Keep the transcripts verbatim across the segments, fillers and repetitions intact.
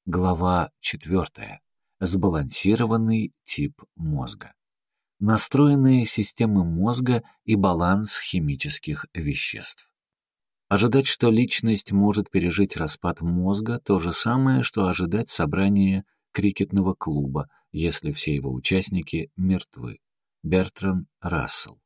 Глава четвертая. Сбалансированный тип мозга. Настроенные системы мозга и баланс химических веществ. Ожидать, что личность может пережить распад мозга, то же самое, что ожидать собрания крикетного клуба, если все его участники мертвы. Бертранд Рассел.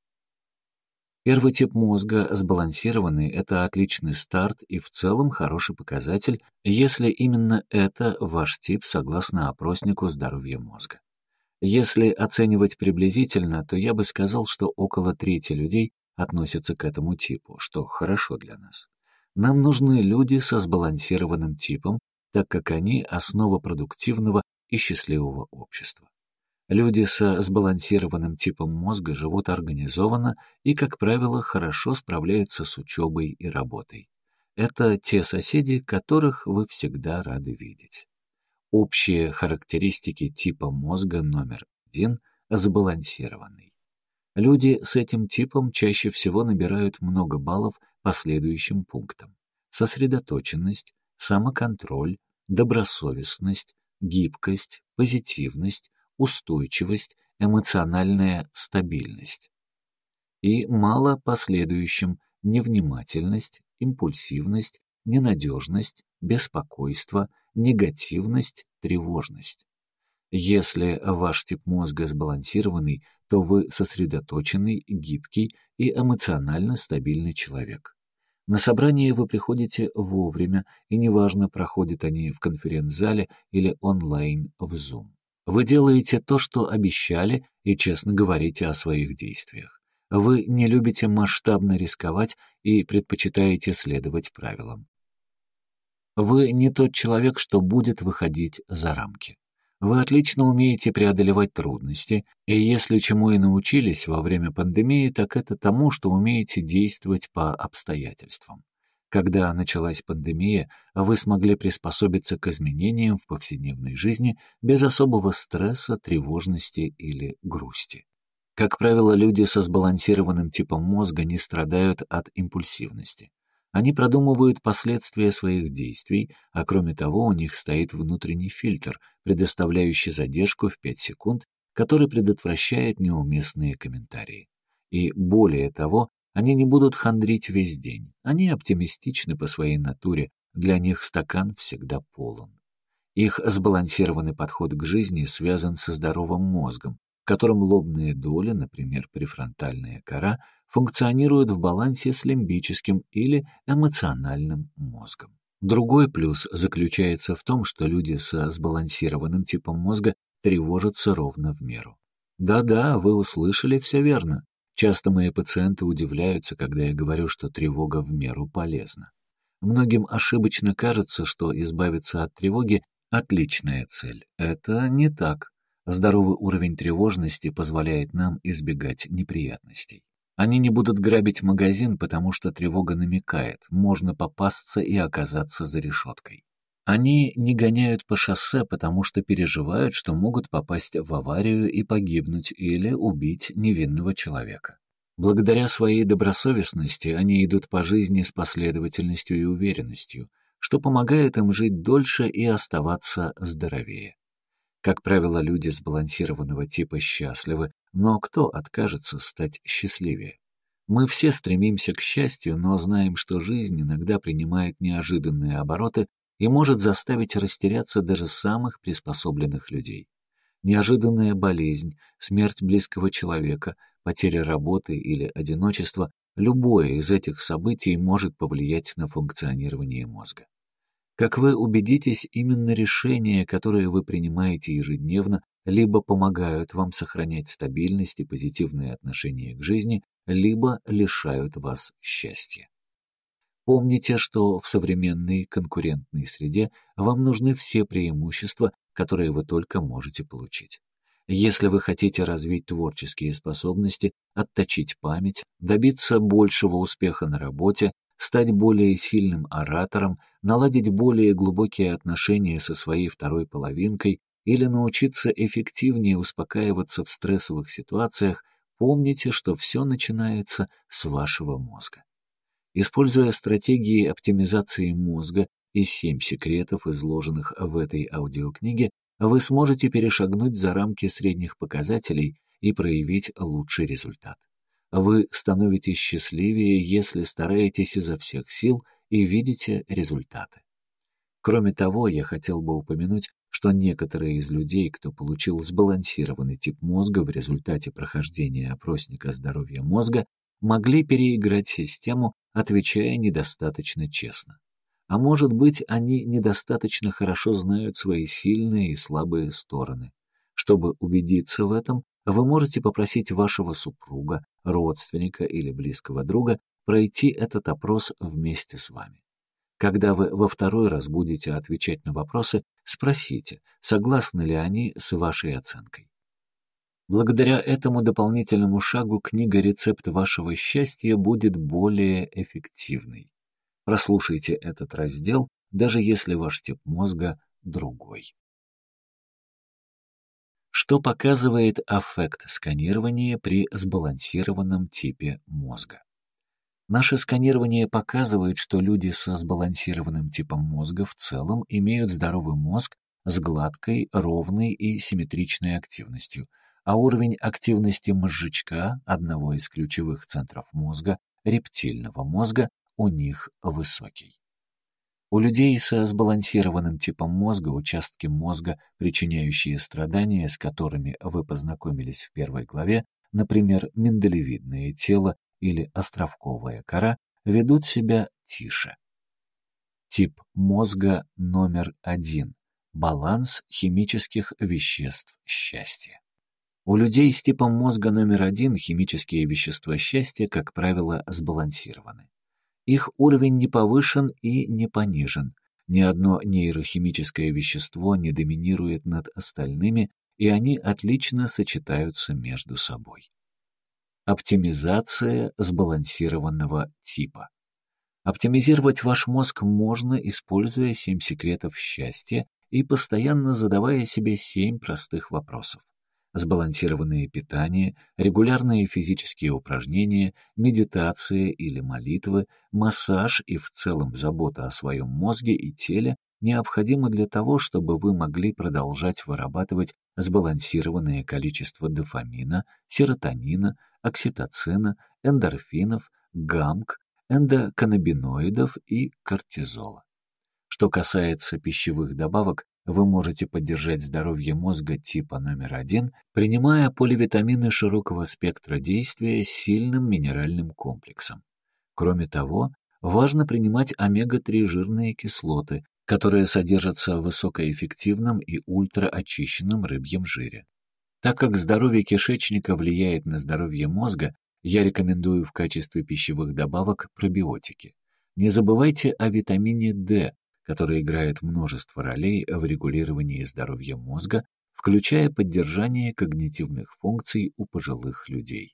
Первый тип мозга, сбалансированный, это отличный старт и в целом хороший показатель, если именно это ваш тип согласно опроснику здоровья мозга. Если оценивать приблизительно, то я бы сказал, что около трети людей относятся к этому типу, что хорошо для нас. Нам нужны люди со сбалансированным типом, так как они основа продуктивного и счастливого общества. Люди со сбалансированным типом мозга живут организованно и, как правило, хорошо справляются с учебой и работой. Это те соседи, которых вы всегда рады видеть. Общие характеристики типа мозга номер один – сбалансированный. Люди с этим типом чаще всего набирают много баллов по следующим пунктам: сосредоточенность, самоконтроль, добросовестность, гибкость, позитивность, устойчивость, эмоциональная стабильность. И мало по следующим: невнимательность, импульсивность, ненадежность, беспокойство, негативность, тревожность. Если ваш тип мозга сбалансированный, то вы сосредоточенный, гибкий и эмоционально стабильный человек. На собрания вы приходите вовремя, и неважно, проходят они в конференц-зале или онлайн в Zoom. Вы делаете то, что обещали, и честно говорите о своих действиях. Вы не любите масштабно рисковать и предпочитаете следовать правилам. Вы не тот человек, что будет выходить за рамки. Вы отлично умеете преодолевать трудности, и если чему и научились во время пандемии, так это тому, что умеете действовать по обстоятельствам. Когда началась пандемия, вы смогли приспособиться к изменениям в повседневной жизни без особого стресса, тревожности или грусти. Как правило, люди со сбалансированным типом мозга не страдают от импульсивности. Они продумывают последствия своих действий, а кроме того у них стоит внутренний фильтр, предоставляющий задержку в пять секунд, который предотвращает неуместные комментарии. И более того, они не будут хандрить весь день. Они оптимистичны по своей натуре, для них стакан всегда полон. Их сбалансированный подход к жизни связан со здоровым мозгом, в котором лобные доли, например, префронтальная кора, функционируют в балансе с лимбическим или эмоциональным мозгом. Другой плюс заключается в том, что люди со сбалансированным типом мозга тревожатся ровно в меру. Да-да, вы услышали все верно. Часто мои пациенты удивляются, когда я говорю, что тревога в меру полезна. Многим ошибочно кажется, что избавиться от тревоги – отличная цель. Это не так. Здоровый уровень тревожности позволяет нам избегать неприятностей. Они не будут грабить магазин, потому что тревога намекает, можно попасться и оказаться за решеткой. Они не гоняют по шоссе, потому что переживают, что могут попасть в аварию и погибнуть или убить невинного человека. Благодаря своей добросовестности они идут по жизни с последовательностью и уверенностью, что помогает им жить дольше и оставаться здоровее. Как правило, люди сбалансированного типа счастливы, но кто откажется стать счастливее? Мы все стремимся к счастью, но знаем, что жизнь иногда принимает неожиданные обороты и может заставить растеряться даже самых приспособленных людей. Неожиданная болезнь, смерть близкого человека, потеря работы или одиночество – любое из этих событий может повлиять на функционирование мозга. Как вы убедитесь, именно решения, которые вы принимаете ежедневно, либо помогают вам сохранять стабильность и позитивные отношения к жизни, либо лишают вас счастья. Помните, что в современной конкурентной среде вам нужны все преимущества, которые вы только можете получить. Если вы хотите развить творческие способности, отточить память, добиться большего успеха на работе, стать более сильным оратором, наладить более глубокие отношения со своей второй половинкой или научиться эффективнее успокаиваться в стрессовых ситуациях, помните, что все начинается с вашего мозга. Используя стратегии оптимизации мозга и семь секретов, изложенных в этой аудиокниге, вы сможете перешагнуть за рамки средних показателей и проявить лучший результат. Вы становитесь счастливее, если стараетесь изо всех сил и видите результаты. Кроме того, я хотел бы упомянуть, что некоторые из людей, кто получил сбалансированный тип мозга в результате прохождения опросника здоровья мозга, могли переиграть систему, отвечая недостаточно честно. А может быть, они недостаточно хорошо знают свои сильные и слабые стороны. Чтобы убедиться в этом, вы можете попросить вашего супруга, родственника или близкого друга пройти этот опрос вместе с вами. Когда вы во второй раз будете отвечать на вопросы, спросите, согласны ли они с вашей оценкой. Благодаря этому дополнительному шагу книга «Рецепт вашего счастья» будет более эффективной. Прослушайте этот раздел, даже если ваш тип мозга другой. Что показывает аффект сканирования при сбалансированном типе мозга? Наше сканирование показывает, что люди со сбалансированным типом мозга в целом имеют здоровый мозг с гладкой, ровной и симметричной активностью, а уровень активности мозжечка, одного из ключевых центров мозга, рептильного мозга, у них высокий. У людей со сбалансированным типом мозга участки мозга, причиняющие страдания, с которыми вы познакомились в первой главе, например, миндалевидное тело или островковая кора, ведут себя тише. Тип мозга номер один. Баланс химических веществ счастья. У людей с типом мозга номер один химические вещества счастья, как правило, сбалансированы. Их уровень не повышен и не понижен. Ни одно нейрохимическое вещество не доминирует над остальными, и они отлично сочетаются между собой. Оптимизация сбалансированного типа. Оптимизировать ваш мозг можно, используя семь секретов счастья и постоянно задавая себе семь простых вопросов. Сбалансированное питание, регулярные физические упражнения, медитация или молитвы, массаж и в целом забота о своем мозге и теле необходимы для того, чтобы вы могли продолжать вырабатывать сбалансированное количество дофамина, серотонина, окситоцина, эндорфинов, гамк, эндоканнабиноидов и кортизола. Что касается пищевых добавок, вы можете поддержать здоровье мозга типа номер один, принимая поливитамины широкого спектра действия с сильным минеральным комплексом. Кроме того, важно принимать омега три жирные кислоты, которые содержатся в высокоэффективном и ультраочищенном рыбьем жире. Так как здоровье кишечника влияет на здоровье мозга, я рекомендую в качестве пищевых добавок пробиотики. Не забывайте о витамине D, который играет множество ролей в регулировании здоровья мозга, включая поддержание когнитивных функций у пожилых людей.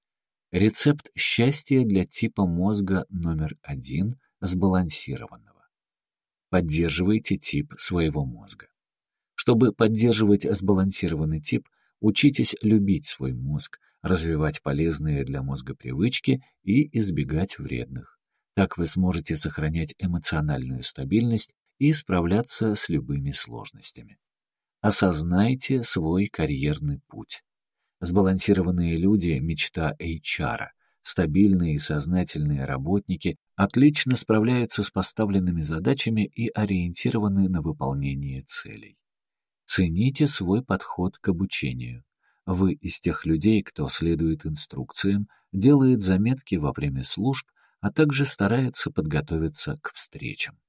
Рецепт счастья для типа мозга номер один сбалансированного. Поддерживайте тип своего мозга. Чтобы поддерживать сбалансированный тип, учитесь любить свой мозг, развивать полезные для мозга привычки и избегать вредных. Так вы сможете сохранять эмоциональную стабильность и справляться с любыми сложностями. Осознайте свой карьерный путь. Сбалансированные люди – мечта эйч ар. Стабильные и сознательные работники отлично справляются с поставленными задачами и ориентированы на выполнение целей. Цените свой подход к обучению. Вы из тех людей, кто следует инструкциям, делает заметки во время служб, а также старается подготовиться к встречам.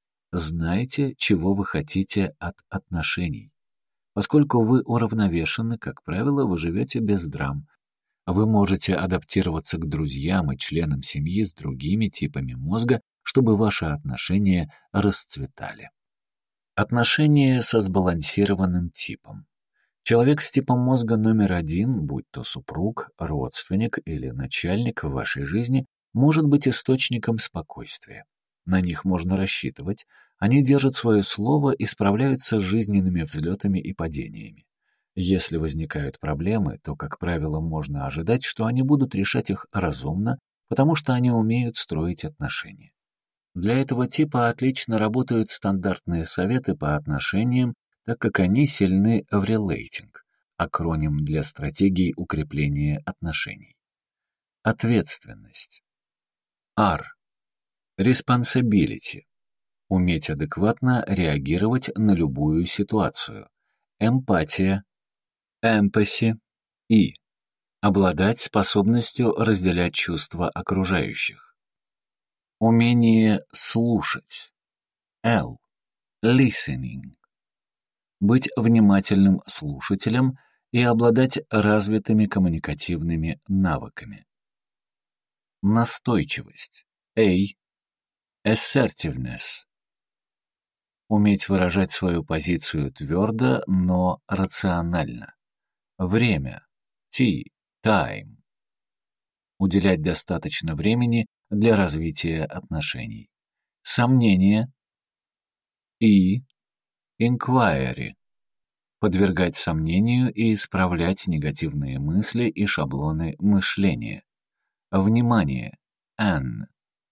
Знайте, чего вы хотите от отношений. Поскольку вы уравновешены, как правило, вы живете без драм. Вы можете адаптироваться к друзьям и членам семьи с другими типами мозга, чтобы ваши отношения расцветали. Отношения со сбалансированным типом. Человек с типом мозга номер один, будь то супруг, родственник или начальник в вашей жизни, может быть источником спокойствия. На них можно рассчитывать, они держат свое слово и справляются с жизненными взлетами и падениями. Если возникают проблемы, то, как правило, можно ожидать, что они будут решать их разумно, потому что они умеют строить отношения. Для этого типа отлично работают стандартные советы по отношениям, так как они сильны в релейтинг, акроним для стратегий укрепления отношений. Ответственность. R. Responsibility. Уметь адекватно реагировать на любую ситуацию. Эмпатия. Empathy. И. Обладать способностью разделять чувства окружающих. Умение слушать. L. Listening. Быть внимательным слушателем и обладать развитыми коммуникативными навыками. Настойчивость. A. Assertiveness. Уметь выражать свою позицию твердо, но рационально. Время. T. Time. Уделять достаточно времени для развития отношений. Сомнение. И. Inquiry. Подвергать сомнению и исправлять негативные мысли и шаблоны мышления. Внимание. N.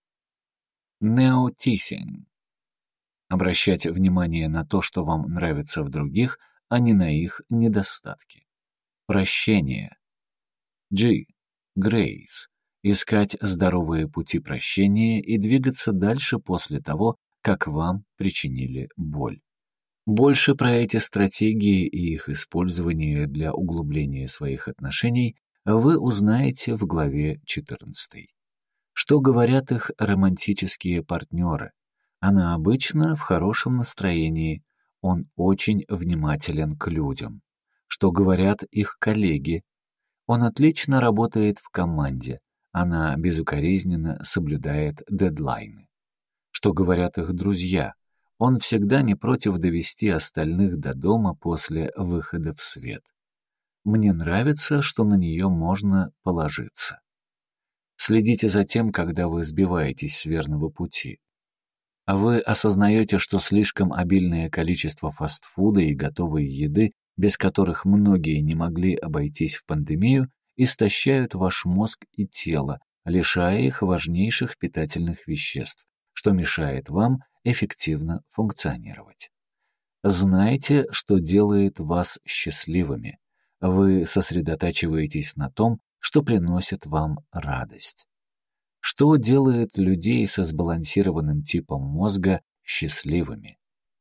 Noticing. Обращать внимание на то, что вам нравится в других, а не на их недостатки. Прощение. G. Grace. Искать здоровые пути прощения и двигаться дальше после того, как вам причинили боль. Больше про эти стратегии и их использование для углубления своих отношений вы узнаете в главе четырнадцатой. Что говорят их романтические партнеры? Она обычно в хорошем настроении, он очень внимателен к людям. Что говорят их коллеги? Он отлично работает в команде, она безукоризненно соблюдает дедлайны. Что говорят их друзья? Он всегда не против довести остальных до дома после выхода в свет. Мне нравится, что на нее можно положиться. Следите за тем, когда вы сбиваетесь с верного пути. А вы осознаете, что слишком обильное количество фастфуда и готовой еды, без которых многие не могли обойтись в пандемию, истощают ваш мозг и тело, лишая их важнейших питательных веществ, что мешает вам эффективно функционировать. Знайте, что делает вас счастливыми. Вы сосредотачиваетесь на том, что приносит вам радость. Что делает людей со сбалансированным типом мозга счастливыми?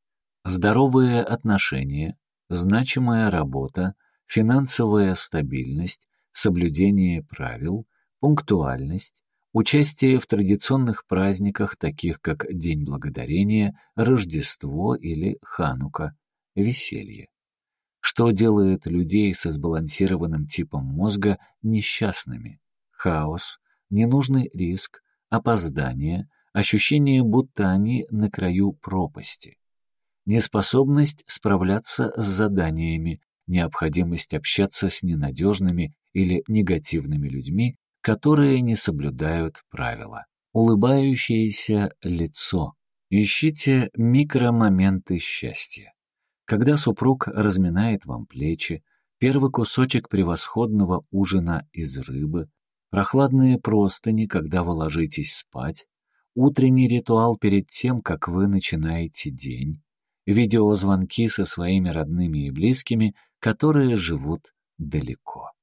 Здоровые отношения, значимая работа, финансовая стабильность, соблюдение правил, пунктуальность, участие в традиционных праздниках, таких как День Благодарения, Рождество или Ханука, веселье. Что делает людей со сбалансированным типом мозга несчастными? Хаос, ненужный риск, опоздание, ощущение, будто они на краю пропасти. Неспособность справляться с заданиями, необходимость общаться с ненадежными или негативными людьми, которые не соблюдают правила. Улыбающееся лицо. Ищите микромоменты счастья. Когда супруг разминает вам плечи, первый кусочек превосходного ужина из рыбы, прохладные простыни, когда вы ложитесь спать, утренний ритуал перед тем, как вы начинаете день, видеозвонки со своими родными и близкими, которые живут далеко.